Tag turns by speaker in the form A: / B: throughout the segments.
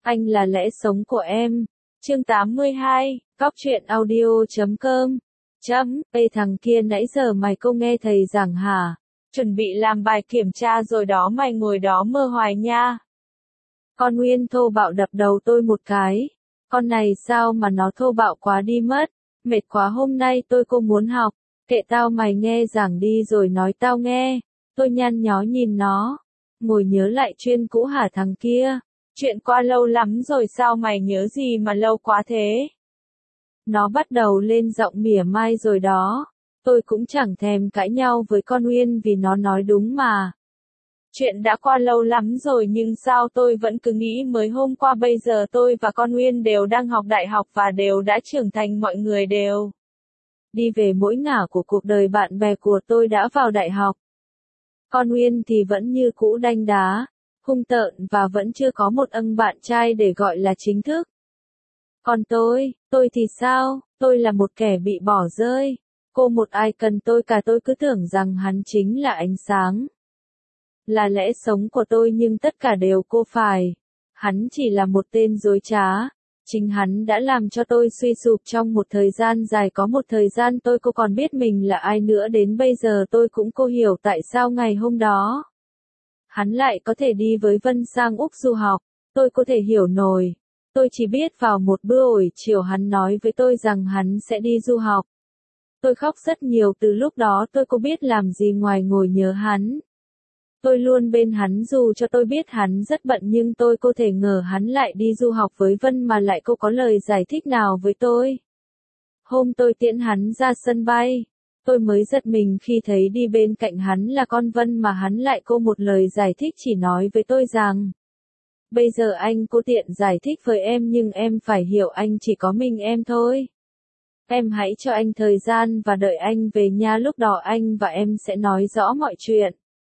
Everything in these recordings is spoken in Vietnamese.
A: Anh là lẽ sống của em. Chương 82, Góc truyện audio.com. Ê thằng kia nãy giờ mày cô nghe thầy giảng hả? Chuẩn bị làm bài kiểm tra rồi đó, mày ngồi đó mơ hoài nha. Con Nguyên thô bạo đập đầu tôi một cái. Con này sao mà nó thô bạo quá đi mất. Mệt quá, hôm nay cô muốn học. Kệ tao, mày nghe giảng đi rồi nói tao nghe. Tôi nhăn nhó nhìn nó. Ngồi nhớ lại chuyện cũ hả thằng kia? Chuyện qua lâu lắm rồi, sao mày nhớ gì mà lâu quá thế? Nó bắt đầu lên giọng mỉa mai rồi đó. Tôi cũng chẳng thèm cãi nhau với con Nguyên vì nó nói đúng mà. Chuyện đã qua lâu lắm rồi nhưng sao tôi vẫn cứ nghĩ mới hôm qua. Bây giờ tôi và con Nguyên đều đang học đại học và đều đã trưởng thành, mọi người đều đi về mỗi ngả của cuộc đời. Bạn bè của tôi đã vào đại học. Con Nguyên thì vẫn như cũ đanh đá, hung tợn và vẫn chưa có một anh bạn trai để gọi là chính thức. Còn tôi thì sao? Tôi là một kẻ bị bỏ rơi. Cô một ai cần tôi cả, tôi cứ tưởng rằng hắn chính là ánh sáng, là lẽ sống của tôi, nhưng tất cả đều cô phải. Hắn chỉ là một tên dối trá. Chính hắn đã làm cho tôi suy sụp trong một thời gian dài. Có một thời gian cô còn biết mình là ai nữa, đến bây giờ tôi cũng hiểu tại sao ngày hôm đó hắn lại có thể đi với Vân sang Úc du học. Tôi có thể hiểu nổi. Tôi chỉ biết vào một bữa buổi chiều hắn nói với tôi rằng hắn sẽ đi du học. Tôi khóc rất nhiều từ lúc đó. Tôi có biết làm gì ngoài ngồi nhớ hắn. Tôi luôn bên hắn dù cho tôi biết hắn rất bận, nhưng tôi có thể ngờ hắn lại đi du học với Vân mà lại có lời giải thích nào với tôi. Hôm tôi tiễn hắn ra sân bay, tôi mới giật mình khi thấy đi bên cạnh hắn là con Vân mà hắn lại một lời giải thích, chỉ nói với tôi rằng: bây giờ anh tiện giải thích với em nhưng em phải hiểu anh chỉ có mình em thôi. Em hãy cho anh thời gian và đợi anh về nhà, lúc đó anh và em sẽ nói rõ mọi chuyện.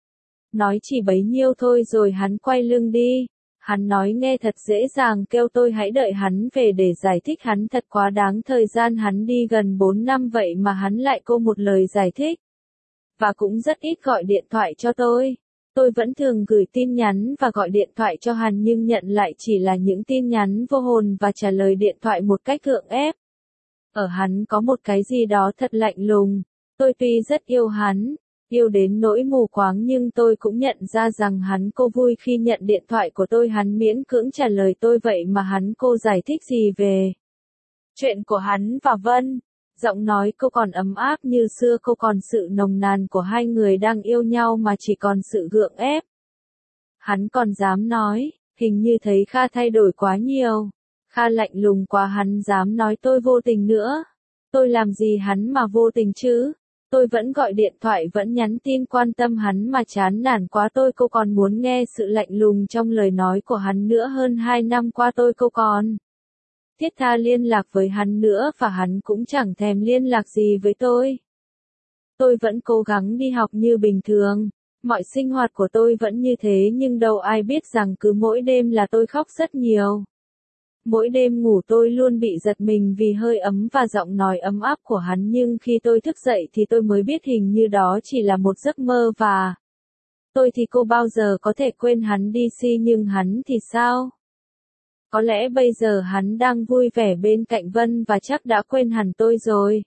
A: Nói chỉ bấy nhiêu thôi rồi hắn quay lưng đi. Hắn nói nghe thật dễ dàng, kêu tôi hãy đợi hắn về để giải thích. Hắn thật quá đáng, thời gian hắn đi gần 4 năm vậy mà hắn lại một lời giải thích. Và cũng rất ít gọi điện thoại cho tôi. Tôi vẫn thường gửi tin nhắn và gọi điện thoại cho hắn nhưng nhận lại chỉ là những tin nhắn vô hồn và trả lời điện thoại một cách gượng ép. Ở hắn có một cái gì đó thật lạnh lùng. Tôi tuy rất yêu hắn, yêu đến nỗi mù quáng, nhưng tôi cũng nhận ra rằng hắn vui khi nhận điện thoại của tôi. Hắn miễn cưỡng trả lời tôi vậy mà hắn giải thích gì về chuyện của hắn và Vân. Giọng nói còn ấm áp như xưa, còn sự nồng nàn của hai người đang yêu nhau mà chỉ còn sự gượng ép. Hắn còn dám nói, hình như thấy Kha thay đổi quá nhiều. Kha lạnh lùng quá, hắn dám nói tôi vô tình nữa. Tôi làm gì hắn mà vô tình chứ? Tôi vẫn gọi điện thoại, vẫn nhắn tin quan tâm hắn mà chán nản quá. Tôi còn muốn nghe sự lạnh lùng trong lời nói của hắn nữa. Hơn 2 năm qua tôi còn thiết tha liên lạc với hắn nữa và hắn cũng chẳng thèm liên lạc gì với tôi. Tôi vẫn cố gắng đi học như bình thường. Mọi sinh hoạt của tôi vẫn như thế, nhưng đâu ai biết rằng cứ mỗi đêm là tôi khóc rất nhiều. Mỗi đêm ngủ tôi luôn bị giật mình vì hơi ấm và giọng nói ấm áp của hắn, nhưng khi tôi thức dậy thì tôi mới biết hình như đó chỉ là một giấc mơ. Và tôi thì bao giờ có thể quên hắn đi si, nhưng hắn thì sao? Có lẽ bây giờ hắn đang vui vẻ bên cạnh Vân và chắc đã quên hẳn tôi rồi.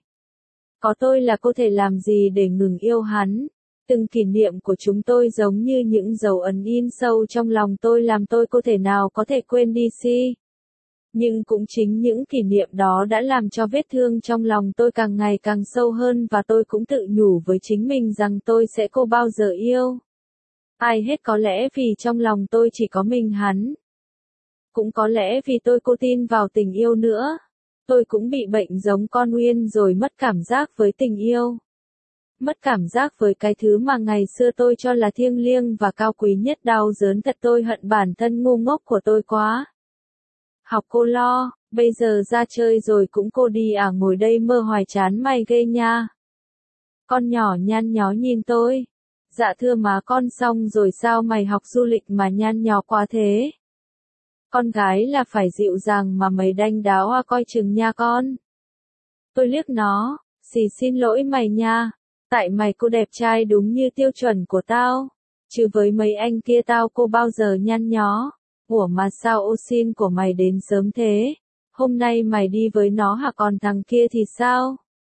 A: Có tôi là có thể làm gì để ngừng yêu hắn? Từng kỷ niệm của chúng tôi giống như những dấu ấn in sâu trong lòng tôi, làm tôi có thể quên đi si. Nhưng cũng chính những kỷ niệm đó đã làm cho vết thương trong lòng tôi càng ngày càng sâu hơn, và tôi cũng tự nhủ với chính mình rằng tôi sẽ bao giờ yêu ai hết. Có lẽ vì trong lòng tôi chỉ có mình hắn. Cũng có lẽ vì tôi tin vào tình yêu nữa. Tôi cũng bị bệnh giống con Nguyên rồi, mất cảm giác với tình yêu. Mất cảm giác với cái thứ mà ngày xưa tôi cho là thiêng liêng và cao quý nhất. Đau đớn thật, tôi hận bản thân ngu ngốc của tôi quá. Học lo, bây giờ ra chơi rồi cũng đi à? Ngồi đây mơ hoài, chán mày ghê nha. Con nhỏ nhăn nhó nhìn tôi. Dạ thưa má con, xong rồi sao mày học du lịch mà nhăn nhó quá thế? Con gái là phải dịu dàng mà mày đanh đá hoa, coi chừng nha con. Tôi liếc nó, xin lỗi mày nha. Tại mày đẹp trai đúng như tiêu chuẩn của tao. Chứ với mấy anh kia tao bao giờ nhăn nhó. Ủa mà sao ô xin của mày đến sớm thế? Hôm nay mày đi với nó hả, còn thằng kia thì sao?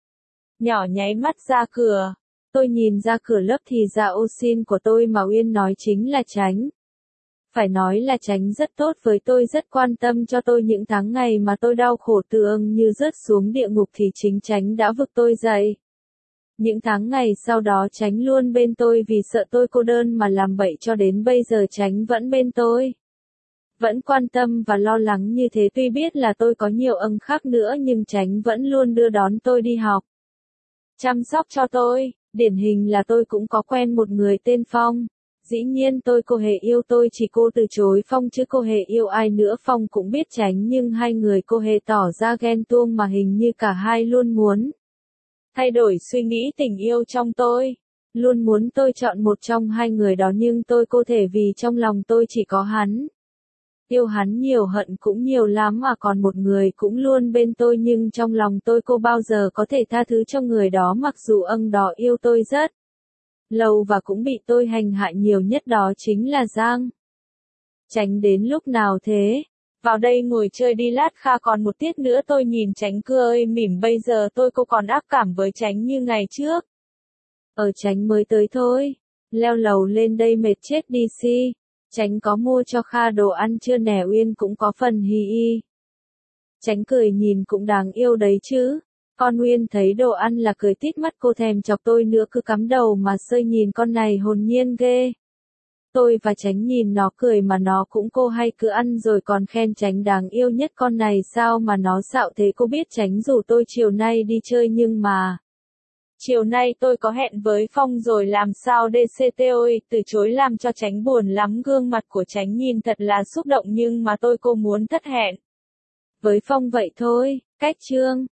A: Nhỏ nháy mắt ra cửa. Tôi nhìn ra cửa lớp thì ra ô xin của tôi mà Uyên nói chính là Chánh. Phải nói là Chánh rất tốt với tôi, rất quan tâm cho tôi những tháng ngày mà tôi đau khổ tựa như rớt xuống địa ngục thì chính Chánh đã vực tôi dậy. Những tháng ngày sau đó Chánh luôn bên tôi vì sợ tôi cô đơn mà làm bậy, cho đến bây giờ Chánh vẫn bên tôi. Vẫn quan tâm và lo lắng như thế, tuy biết là tôi có nhiều khác nữa nhưng Chánh vẫn luôn đưa đón tôi đi học. Chăm sóc cho tôi, điển hình là tôi cũng có quen một người tên Phong. Dĩ nhiên cô hề yêu tôi, chỉ cô từ chối Phong chứ cô hề yêu ai nữa. Phong cũng biết Chánh nhưng hai người cô hề tỏ ra ghen tuông mà hình như cả hai luôn muốn thay đổi suy nghĩ tình yêu trong tôi. Luôn muốn tôi chọn một trong hai người đó nhưng cô thể vì trong lòng tôi chỉ có hắn. Yêu hắn nhiều, hận cũng nhiều lắm mà còn một người cũng luôn bên tôi nhưng trong lòng cô bao giờ có thể tha thứ cho người đó mặc dù đó yêu tôi rất lâu và cũng bị tôi hành hạ nhiều nhất, đó chính là Giang. Chánh đến lúc nào thế? Vào đây ngồi chơi đi, lát Kha còn một tiết nữa. Tôi nhìn Chánh cười mỉm, bây giờ cô còn ác cảm với Chánh như ngày trước. Chánh mới tới thôi. Leo lầu lên đây mệt chết đi si. Chánh có mua cho Kha đồ ăn chưa nè? Uyên cũng có phần hì y. Chánh cười nhìn cũng đáng yêu đấy chứ. Con Uyên thấy đồ ăn là cười tít mắt, cô thèm chọc tôi nữa, cứ cắm đầu mà sơi, nhìn con này hồn nhiên ghê. Tôi và Chánh nhìn nó cười mà nó cũng cô hay cứ ăn rồi còn khen Chánh đáng yêu nhất. Con này sao mà nó xạo thế? Cô biết Chánh rủ tôi chiều nay đi chơi nhưng mà chiều nay tôi có hẹn với Phong rồi, làm sao DCT ơi, từ chối làm cho Chánh buồn lắm. Gương mặt của Chánh nhìn thật là xúc động nhưng mà cô muốn thất hẹn với Phong vậy thôi. Cách chương